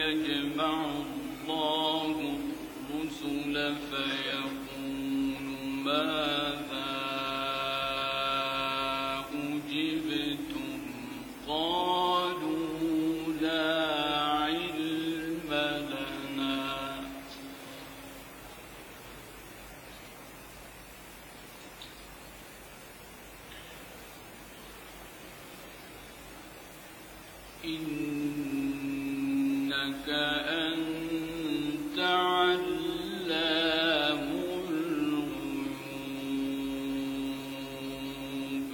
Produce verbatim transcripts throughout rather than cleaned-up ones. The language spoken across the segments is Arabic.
يجمع الله الرسل فيقول ماذا أجبتم قالوا لا علم لنا إنك أنت علام الغيوب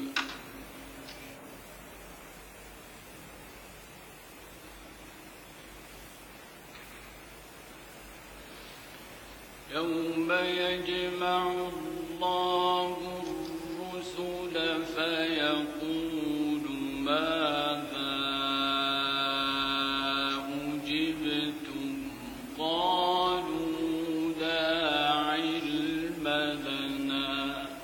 يوم يجمع الله الرسل فيقول ماذا أجبتم قالوا لا علم لنا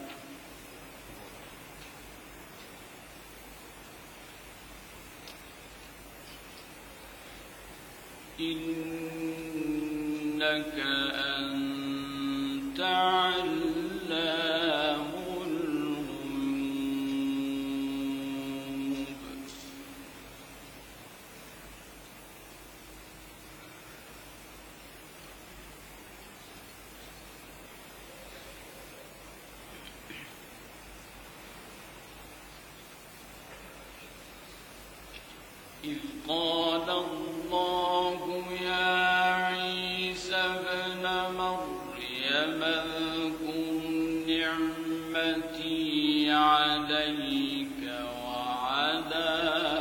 إنك أنت علام الغيوب إذ قال الله يا عيسى ابن مريم اذكر نعمتي عليك وعلى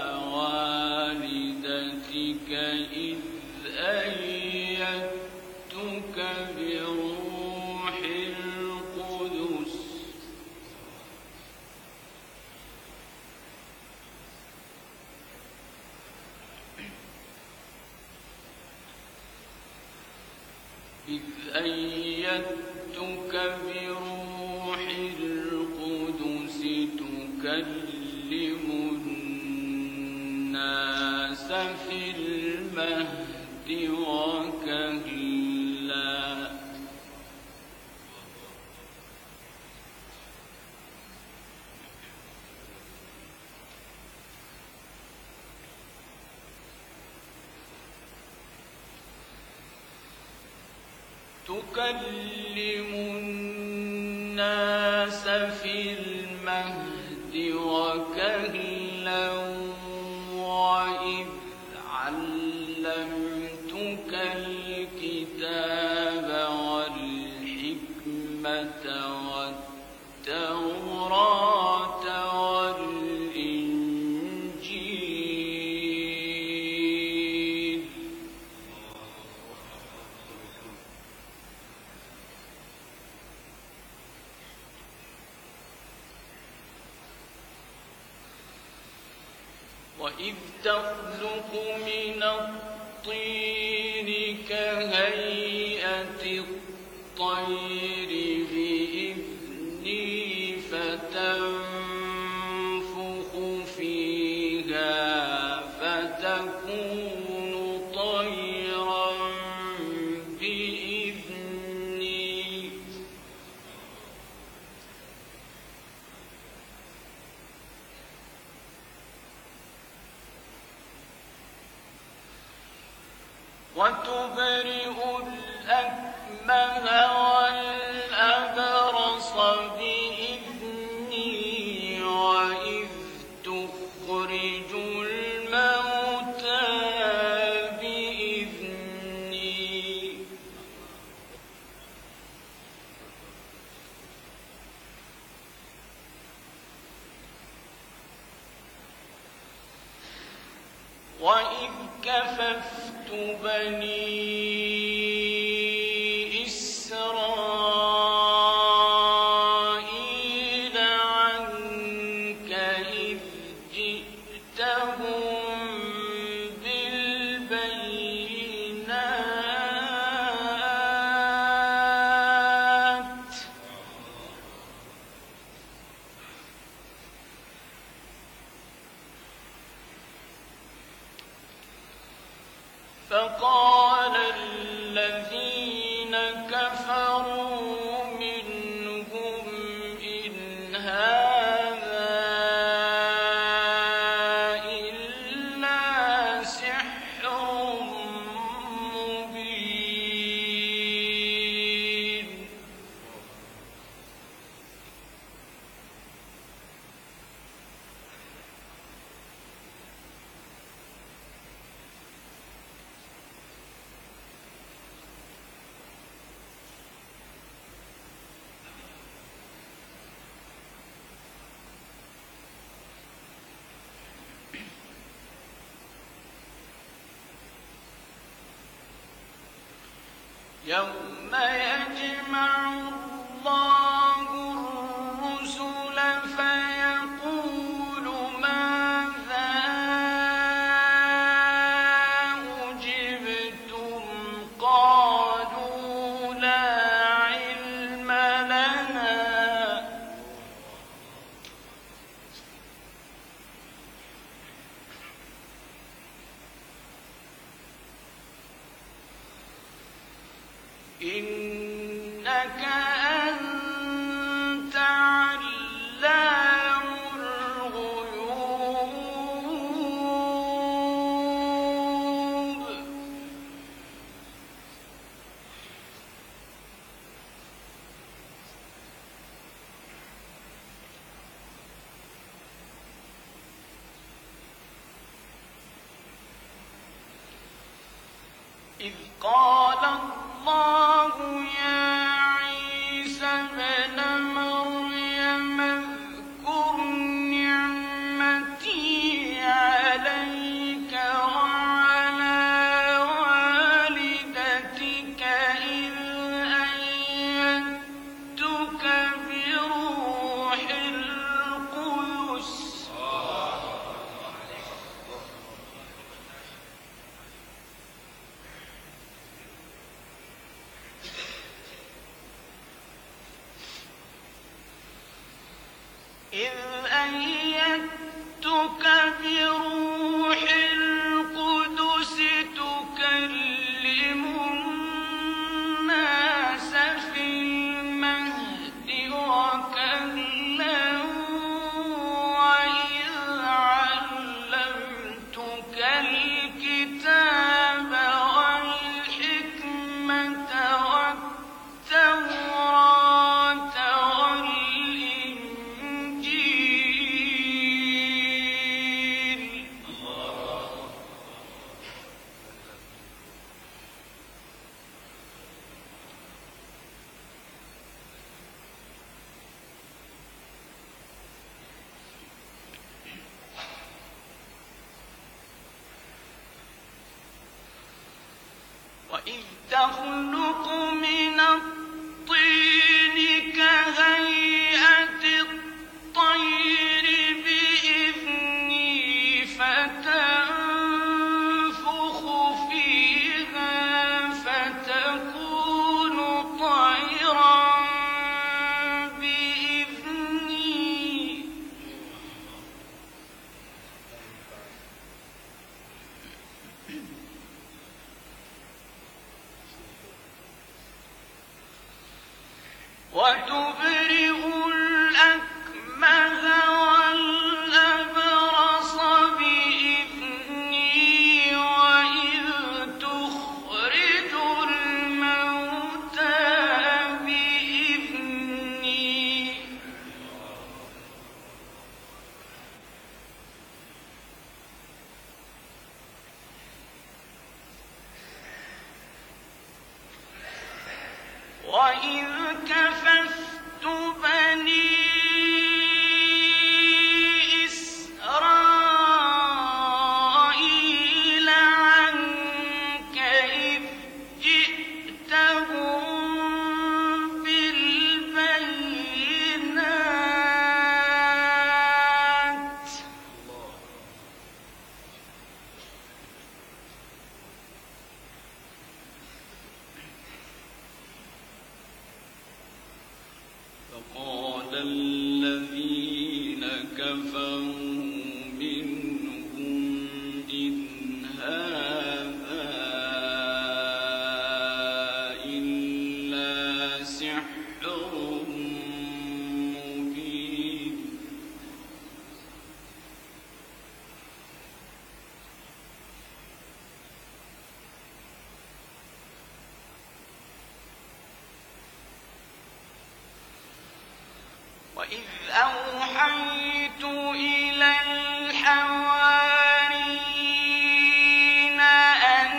والدتك إذ أيدتك بروح القدس إذ أيدتك بروح القدس تكلم الناس في المهد وكهلا تكلم الناس في المهد وكهلا وإذ علمتك الكتاب والحكمة والتوراة والإنجيل وإذ تخلق من الطين كهيئة الطير بإذني فتنفخ فيها فتكون طيرا بإذني وتبرئ الأكمه والأبرص بإذني وإذ تخرج الموتى بإذني وإذ كففت بني إسرائيل عنك إذ جئتهم بالبينات فقال يوم يجمع الله الرسل فيقول ماذا أجبتم قالوا لا علم لنا إنك أنت علام الغيوب إذ قال الله يا عيسى ابن مريم اذكر نعمتي عليك وعلى والدتك إذ أيدتك بروح القدس إذ أيدتك بروح القدس تكلم الناس في المهد وكهلا وإذ علمتك الكتاب والحكمة والتوراة وإذ تخلق من الطين كهيئة الطير بإذني فتنفخ فيها فتكون طيرا بإذني وتبرئ الأكمه والأبرص بإذني وإذ تخرج الموتى بإذني وإذ كففت بني إسرائيل عنك إذ جئتهم بالبينات فقال الذين كفروا منهم إن هذا إلا سحر مبين وإذ أوحيت إلى الحواريين أن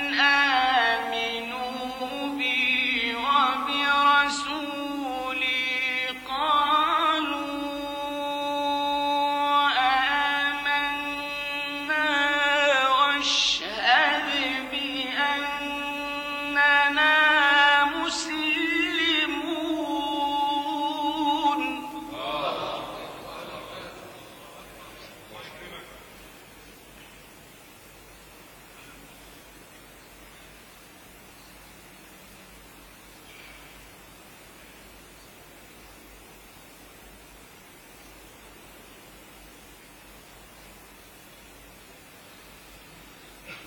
آمنوا بي وبرسولي قالوا آمنا واشهد بأننا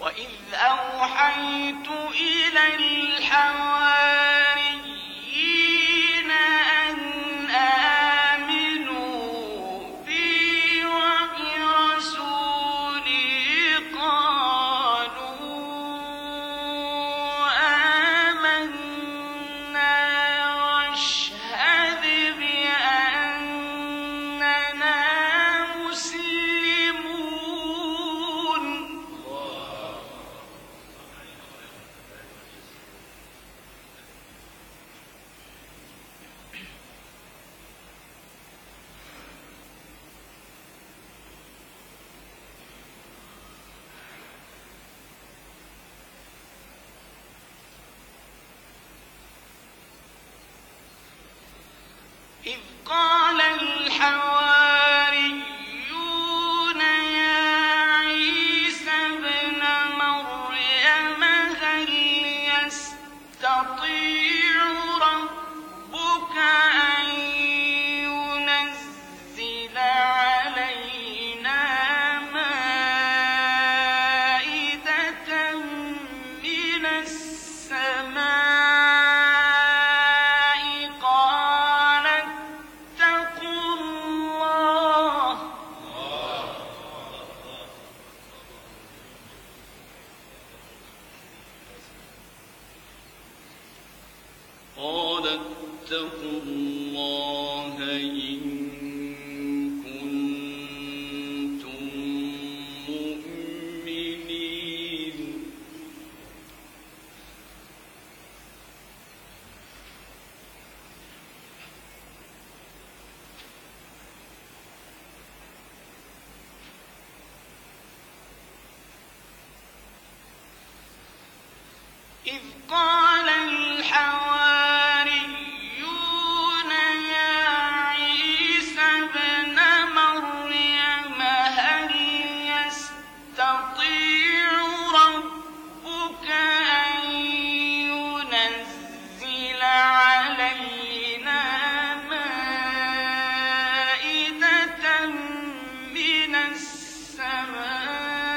وإذ أوحيت إلى الحواريين أن آمنوا بي وبرسولي قالوا آمنا واشهد بأننا مسلمون. إذ قال الحواريون يا عيسى ابن مريم هل يستطيع ربك أن ينزل علينا مائدة من السماء؟ قال اتقوا الله إن كنتم مؤمنين. إذ قال الحواريون يا عيسى ابن مريم هل يستطيع ربك أن ينزل علينا مائدة من السماء؟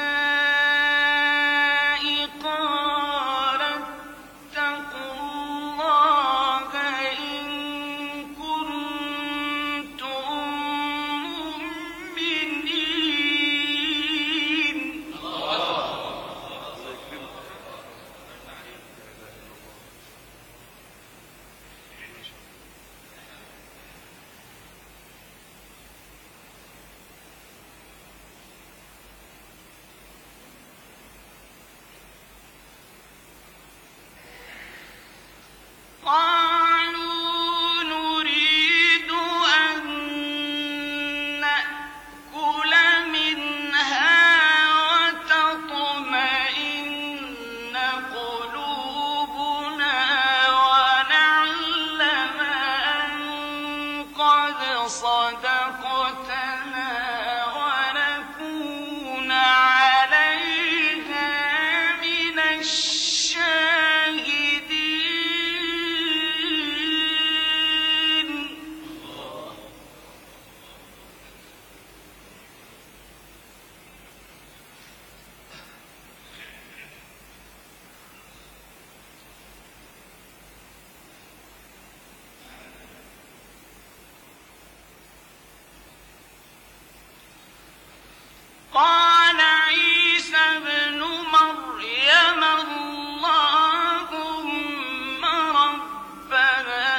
قالوا نريد أن نأكل منها وتطمئن قلوبنا ونعلم أن قد صدقتنا ونكون عليها من الشاهدين. قال عيسى ابن مريم اللهم ربنا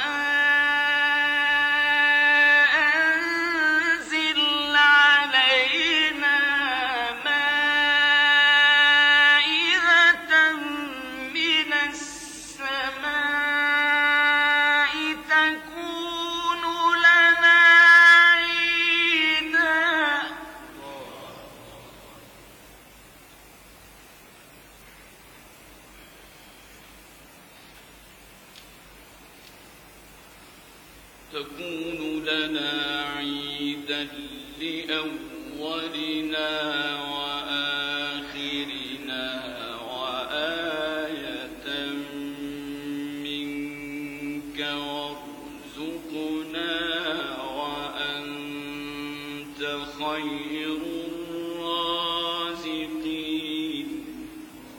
أنزل علينا مائدة من السماء تكون لنا عيدا. تكون لنا عيدا لأولنا وآخرنا وآية منك وارزقنا وأنت خير الرازقين.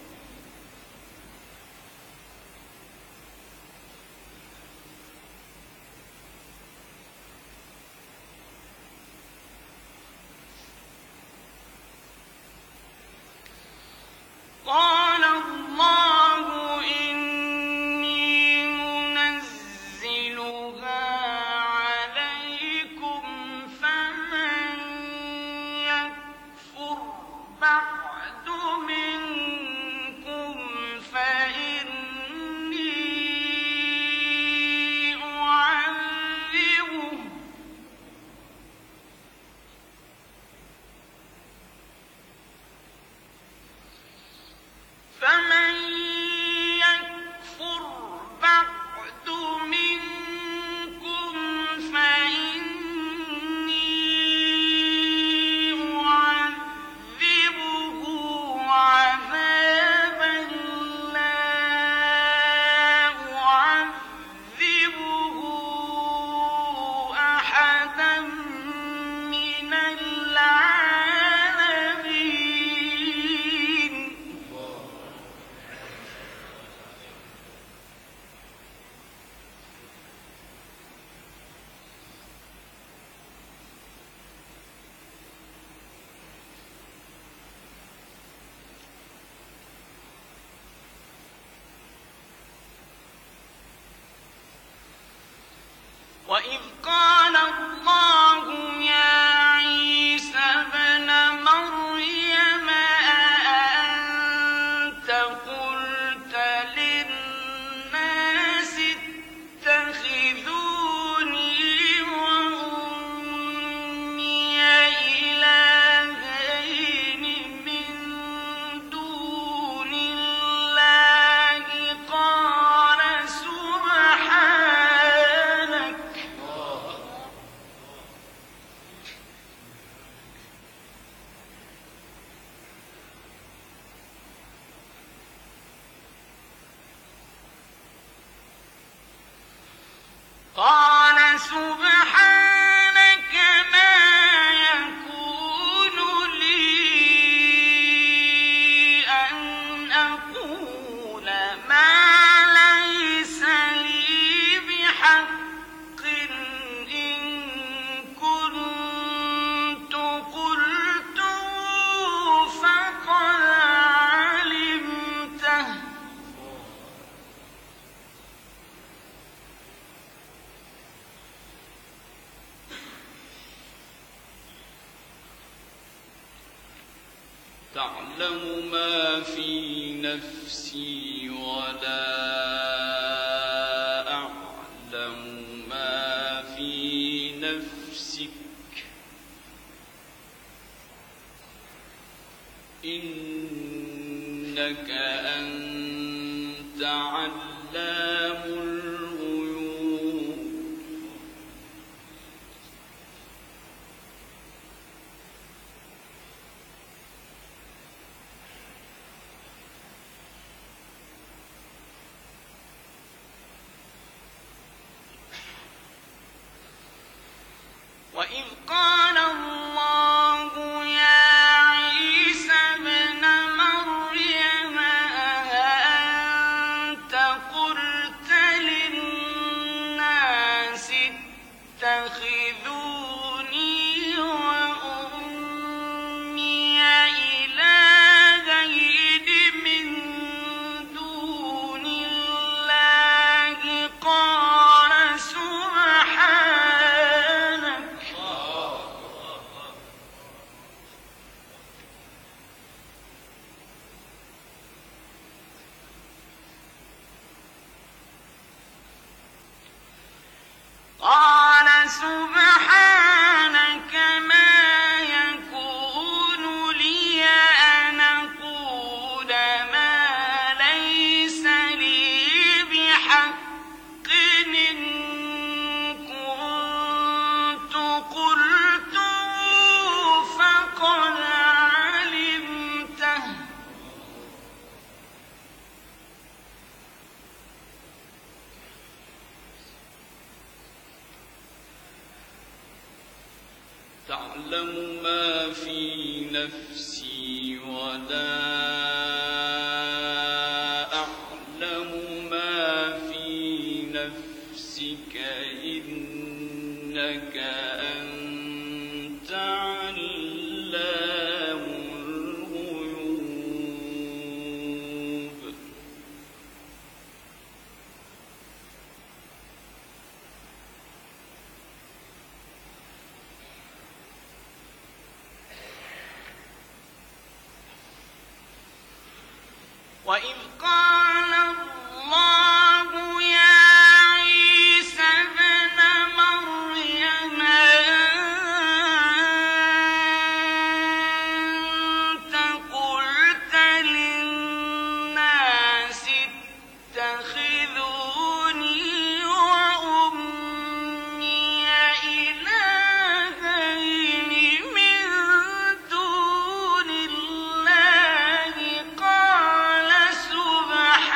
وإذ قال الله يا عيسى ابن مريم أأنت قلت للناس اتخذوني وأمي إلهين من دون الله قال سبحانك قال سبحانك ما يكون لي أن أقول ما ليس لي بحق إن كنت قلته فقد علمته تعلم ما في نفسي ولا أعلم ما في نفسك إنك أنت علام الغيوب وإذ قال الله يا عيسى ابن مريم أأنت قلت للناس اتخذوني وأمي إلهين من دون الله قال سبحانك قال سبحانك ما يكون لي أن أقول ما ليس لي بحق إن كنت قلته فقد علمته تعلم ما في نفسي ولا أعلم ما في نفسك إنك أنت علام الغيوب وإذ قال الله يا عيسى ابن مريم أأنت قلت للناس اتخذوني وأمي إلهين من دون الله قال سبحانك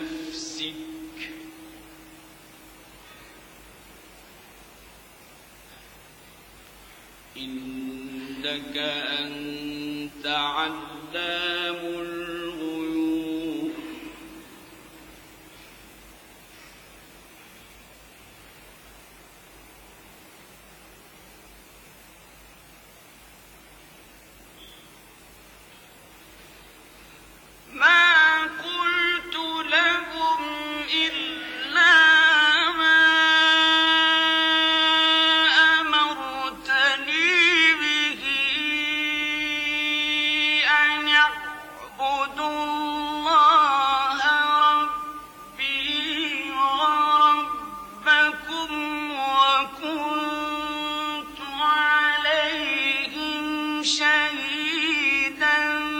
نفسك إنك أنت علام الغيوب ما قلت لهم إلا ما أمرتني به أن اعبدوا الله ربي وربكم وكنت عليهم شهيدا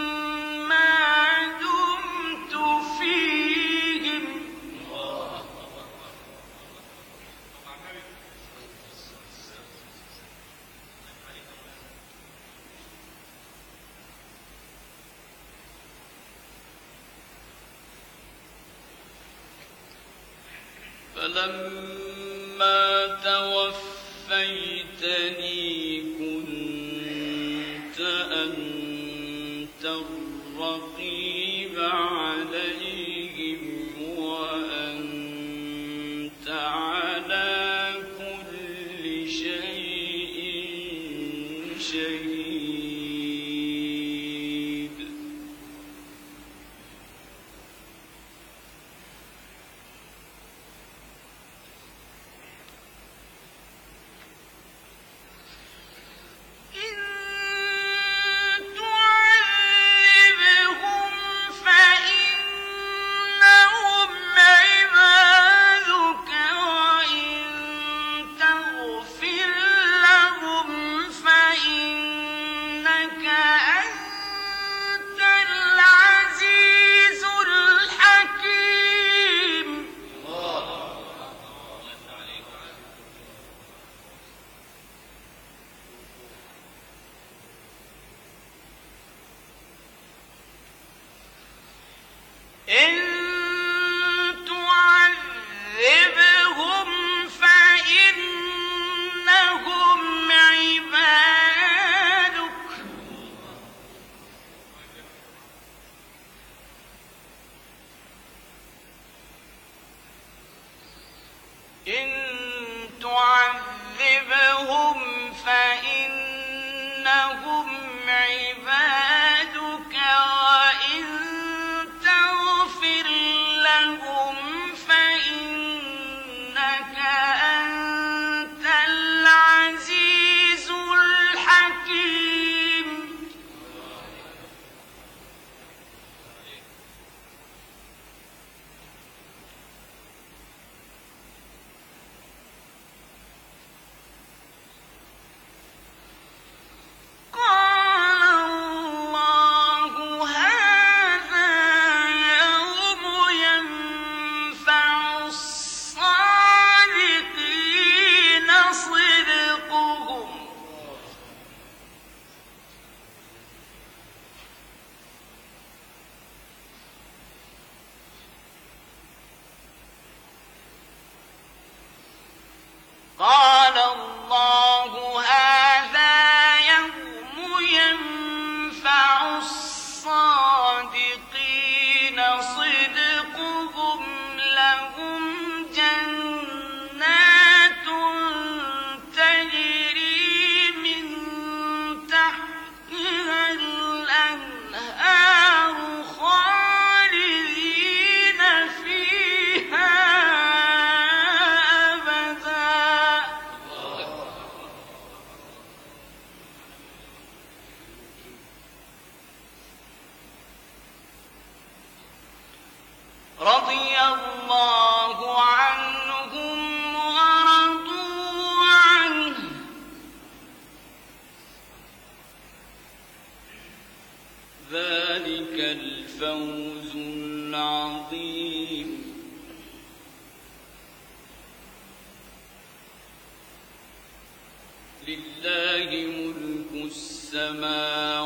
فلما توفيتني كنت أنت الرقيب عليهم وأنت على كل شيء شهيد إن تعذبهم فإنهم عبادك إن تعذبهم فإنهم عبادك وإن تغفر لهم فإنك أنت العزيز الحكيم قال الله هذا يوم ينفع الصادقين صدقهم لهم جنات تجري من تحتها الأنهار خالدين فيها رضي الله عنهم ورضوا عنه ذلك الفوز العظيم لله ملك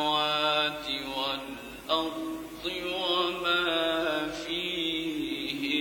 السماوات والأرض وما فيهن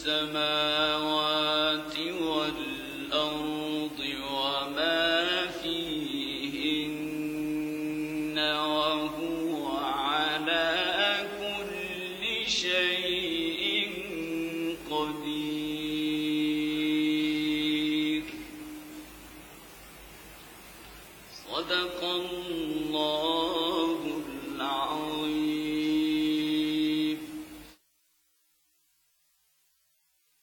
السماوات والأرض